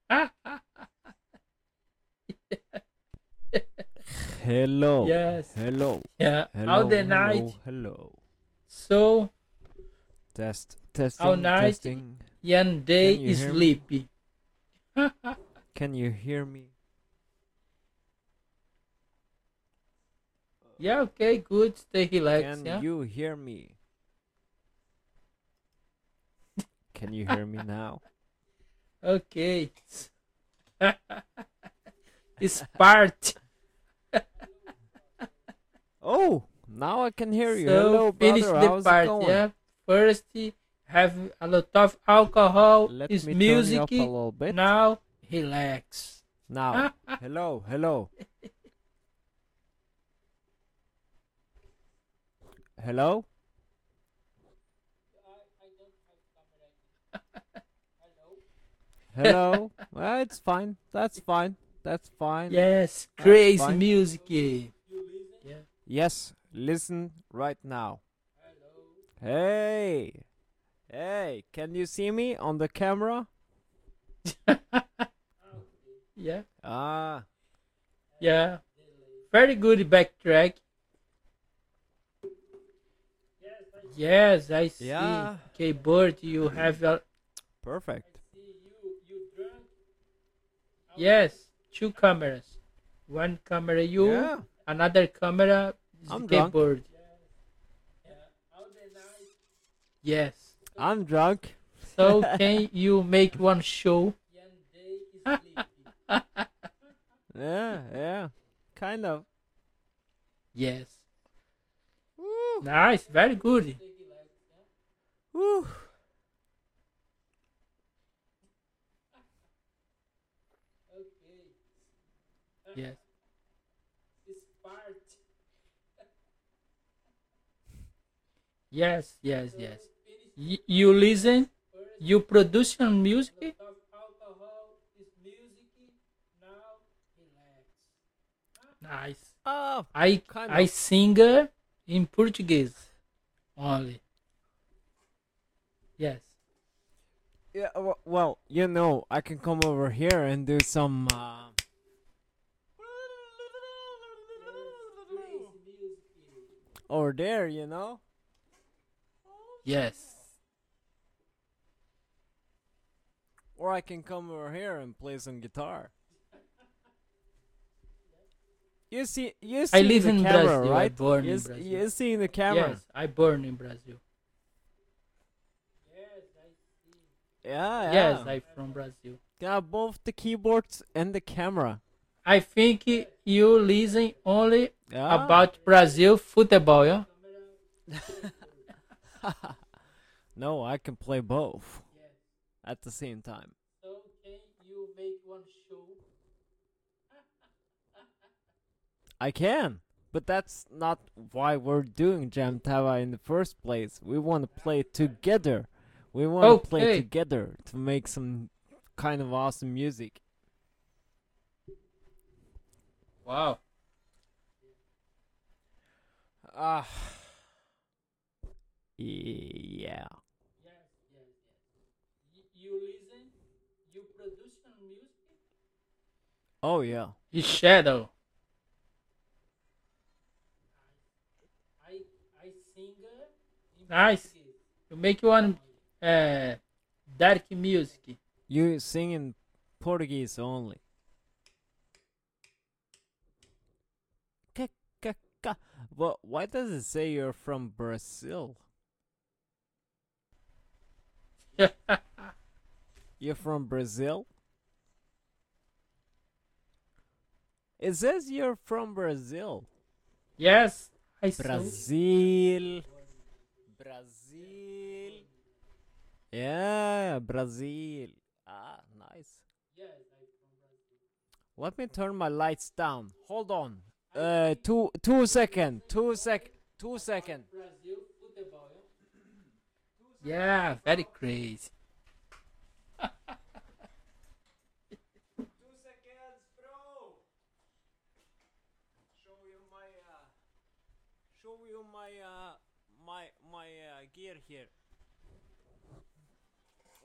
Hello, Yes. hello, Yeah. How hello, the hello, night? hello. So how Testing, night? testing. Yan day Can you is hear me? sleepy. Can you hear me? Yeah. Okay. Good. Stay relaxed. Can Yeah. you hear me? Can you hear me now? Okay. It's part. Oh, now I can hear you. So Hello, finish brother. the How's it part. going? Yeah. First, have a lot of alcohol. Let Is me turn you music. up a little bit. Now relax. Now, hello, hello, hello, hello. Well, it's fine. That's fine. That's fine. Yes. That's Crazy fine. music. Yeah. Yes, listen right now. Hey, hey, can you see me on the camera? Yeah. Ah, Yeah. Very good backtrack. Yes, I see. yeah, Keyboard, you have a perfect. yes, two cameras. One camera you, Yeah, another camera is the I'm drunk. keyboard. Yes. I'm drunk. So can you make one show? Yeah, yeah, kind of. Yes. Woo, Nice, very good. woo. Yes. Yes, yes, yes. You listen, you produce your music. Nice. Oh, kind I of. sing in Portuguese only. Yes. Yeah, well, I can come over here and do some. Over there. Yes. Or I can come over here and play some guitar. You I see live the in camera, Brazil. I right? born You in s- Brazil. you see the camera. Yes, I born in Brazil. Yeah, Yes, yeah. I from Brazil. Got both the keyboards and the camera. I think you listen only Yeah. about Brazil football, yeah? No, I can play both at the same time. I can, but that's not why we're doing Jam Tava in the first place. We want to play together. We want to play Okay. together to make some kind of awesome music. Wow. Ah, yeah. Oh yeah. It's Shadow. Nice. You make one uh, dark music. You sing in Portuguese only. Ka- Well, why does it say you're from Brazil? You're from Brazil? It says you're from Brazil. Yes, I saw. Brazil. Brazil. Yeah, Brazil. Ah, nice. Let me turn my lights down. Hold on. Two second. 2 sec. 2 second. Yeah, very crazy. 2 seconds, bro. Show you my show you my gear here.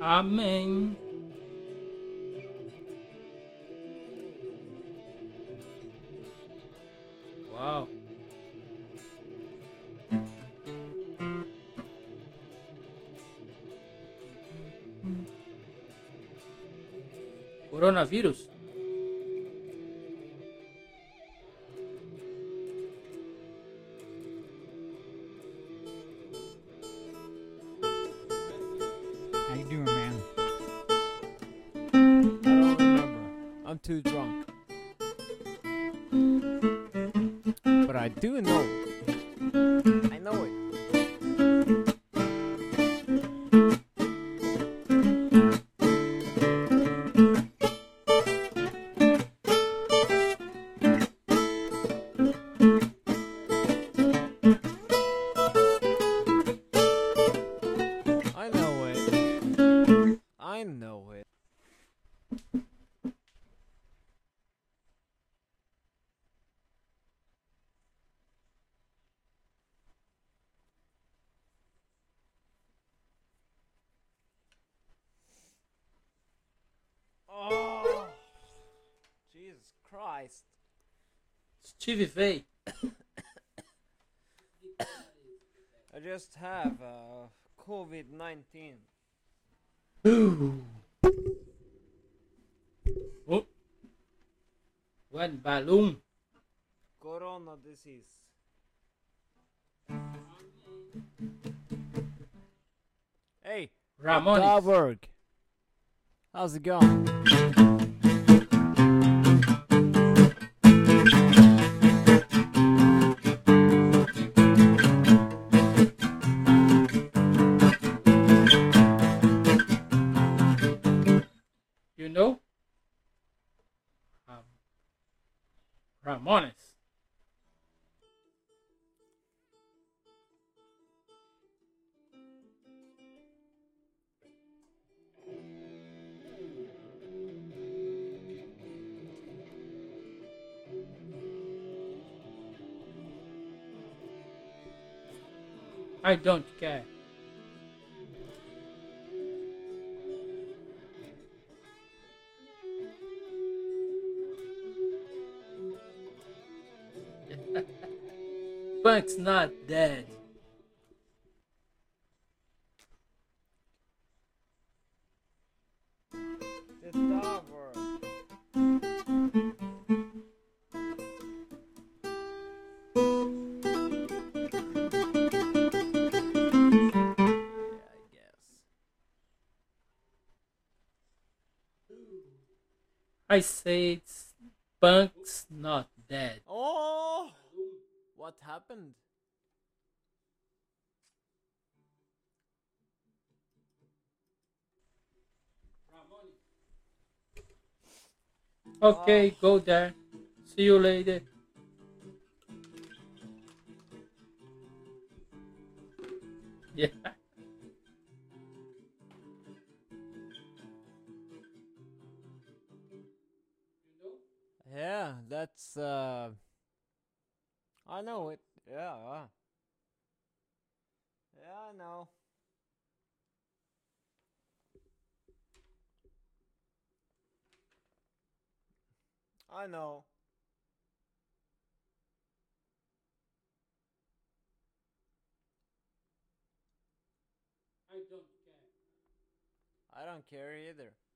Amen. Wow. Coronavirus. How you doing, man? I don't remember. I'm too drunk. But I do know. I know it. I know it. I know it. Oh, Jesus Christ. Steve Vai. I just have COVID-19. Oh. One balloon. Corona disease. Hey, Ramones. Dahlberg. How's it going? You know? Ramones. I don't care. Punk's not dead. The Dahlberg. Yeah, I guess. I say it's Punk's not dead. Oh, what happened? Okay, go there. See you later. Yeah. Yeah, that's I know it. Yeah. Yeah, I know. I know. I don't care. I don't care either.